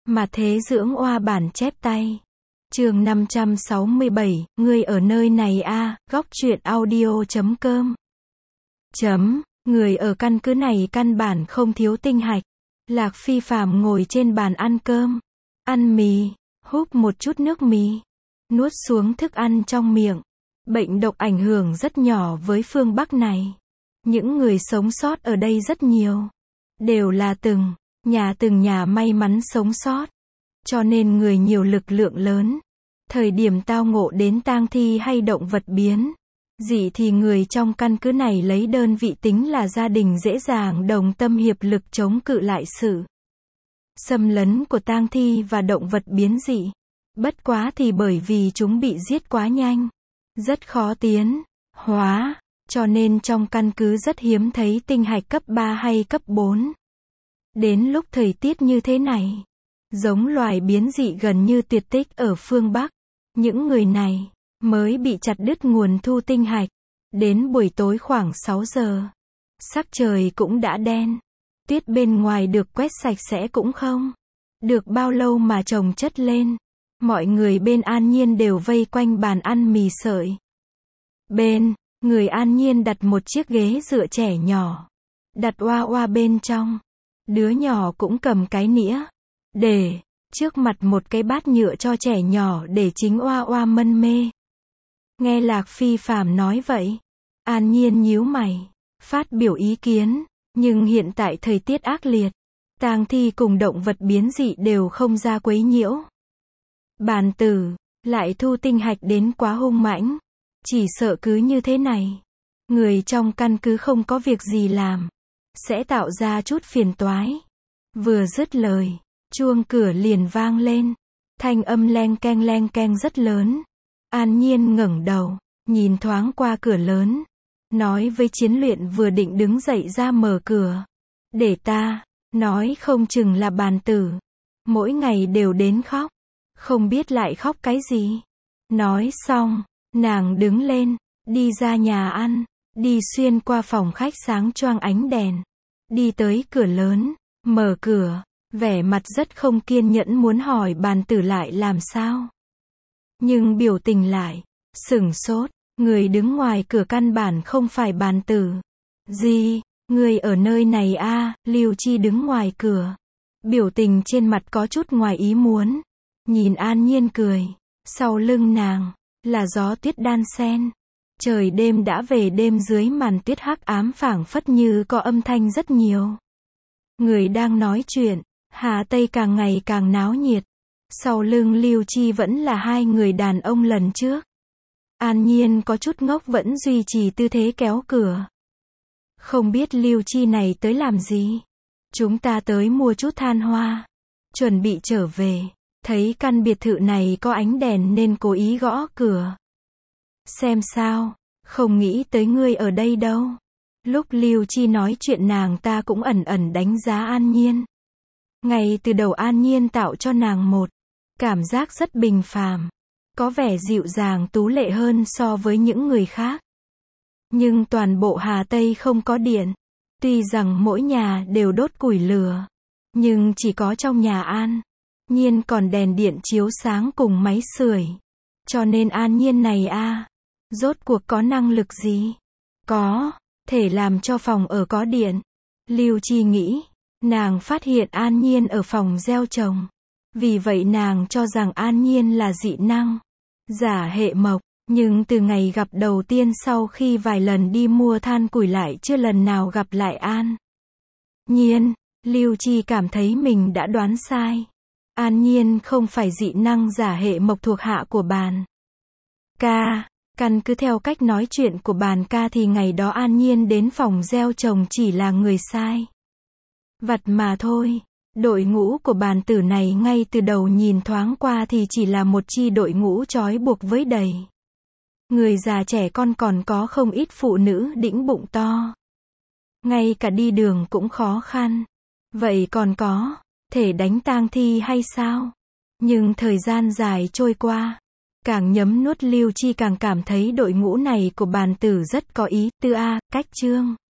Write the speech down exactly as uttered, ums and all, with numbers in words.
Mà thế dưỡng oa bản chép tay. Chương năm trăm sáu mươi bảy, người ở nơi này a, góc truyện audio chấm com. Chấm, người ở căn cứ này căn bản không thiếu tinh hạch. Lạc Phi Phàm ngồi trên bàn ăn cơm, ăn mì, húp một chút nước mì, nuốt xuống thức ăn trong miệng. Bệnh độc ảnh hưởng rất nhỏ với phương Bắc này. Những người sống sót ở đây rất nhiều. Đều là từng nhà từng nhà may mắn sống sót. Cho nên người nhiều lực lượng lớn. Thời điểm tao ngộ đến tang thi hay động vật biến dị thì người trong căn cứ này lấy đơn vị tính là gia đình dễ dàng đồng tâm hiệp lực chống cự lại sự xâm lấn của tang thi và động vật biến dị. Bất quá thì bởi vì chúng bị giết quá nhanh, rất khó tiến hóa, cho nên trong căn cứ rất hiếm thấy tinh hạch cấp ba hay cấp bốn. Đến lúc thời tiết như thế này, giống loài biến dị gần như tuyệt tích ở phương Bắc. Những người này mới bị chặt đứt nguồn thu tinh hạch. Đến buổi tối khoảng sáu giờ, sắc trời cũng đã đen. Tuyết bên ngoài được quét sạch sẽ cũng không được bao lâu mà chồng chất lên. Mọi người bên An Nhiên đều vây quanh bàn ăn mì sợi. Bên người An Nhiên đặt một chiếc ghế dựa trẻ nhỏ, đặt oa oa bên trong. Đứa nhỏ cũng cầm cái nĩa, để trước mặt một cái bát nhựa cho trẻ nhỏ để chính oa oa mân mê. Nghe Lạc Phi Phàm nói vậy, An Nhiên nhíu mày, phát biểu ý kiến, nhưng hiện tại thời tiết ác liệt, tang thi cùng động vật biến dị đều không ra quấy nhiễu. Bàn tử lại thu tinh hạch đến quá hung mãnh, chỉ sợ cứ như thế này, người trong căn cứ không có việc gì làm, sẽ tạo ra chút phiền toái. Vừa dứt lời, chuông cửa liền vang lên, thanh âm leng keng leng keng rất lớn. An Nhiên ngẩng đầu, nhìn thoáng qua cửa lớn, nói với Chiến Luyện vừa định đứng dậy ra mở cửa. Để ta, nói không chừng là bàn tử, mỗi ngày đều đến khóc, không biết lại khóc cái gì. Nói xong, nàng đứng lên, đi ra nhà ăn, đi xuyên qua phòng khách sáng choang ánh đèn, đi tới cửa lớn, mở cửa, vẻ mặt rất không kiên nhẫn muốn hỏi bàn tử lại làm sao. Nhưng biểu tình lại sửng sốt, người đứng ngoài cửa căn bản không phải bàn tử. Gì, người ở nơi này a? À, Lưu Chi đứng ngoài cửa, biểu tình trên mặt có chút ngoài ý muốn, nhìn An Nhiên cười, sau lưng nàng là gió tuyết đan xen. Trời đêm đã về đêm, dưới màn tuyết hắc ám phảng phất như có âm thanh rất nhiều người đang nói chuyện. Hà Tây càng ngày càng náo nhiệt. Sau lưng Lưu Chi vẫn là hai người đàn ông lần trước. An Nhiên có chút ngốc vẫn duy trì tư thế kéo cửa. Không biết Lưu Chi này tới làm gì? Chúng ta tới mua chút than hoa, chuẩn bị trở về. Thấy căn biệt thự này có ánh đèn nên cố ý gõ cửa. Xem sao, không nghĩ tới ngươi ở đây đâu. Lúc Lưu Chi nói chuyện nàng ta cũng ẩn ẩn đánh giá An Nhiên. Ngay từ đầu An Nhiên tạo cho nàng một cảm giác rất bình phàm, có vẻ dịu dàng tú lệ hơn so với những người khác. Nhưng toàn bộ Hà Tây không có điện. Tuy rằng mỗi nhà đều đốt củi lửa, nhưng chỉ có trong nhà An Nhiên còn đèn điện chiếu sáng cùng máy sưởi. Cho nên An Nhiên này a, à, rốt cuộc có năng lực gì? Có thể làm cho phòng ở có điện. Lưu Chi nghĩ, nàng phát hiện An Nhiên ở phòng gieo trồng. Vì vậy nàng cho rằng An Nhiên là dị năng giả hệ mộc. Nhưng từ ngày gặp đầu tiên sau khi vài lần đi mua than củi lại chưa lần nào gặp lại An Nhiên, Lưu Chi cảm thấy mình đã đoán sai. An Nhiên không phải dị năng giả hệ mộc thuộc hạ của bàn ca. Căn cứ theo cách nói chuyện của bàn ca thì ngày đó An Nhiên đến phòng gieo trồng chỉ là người sai vặt mà thôi. Đội ngũ của bàn tử này ngay từ đầu nhìn thoáng qua thì chỉ là một chi đội ngũ trói buộc với đầy người già trẻ con, còn có không ít phụ nữ đĩnh bụng to. Ngay cả đi đường cũng khó khăn. Vậy còn có thể đánh tang thi hay sao? Nhưng thời gian dài trôi qua, càng nhấm nuốt Lưu Chi càng cảm thấy đội ngũ này của bàn tử rất có ý tư a. Cách chương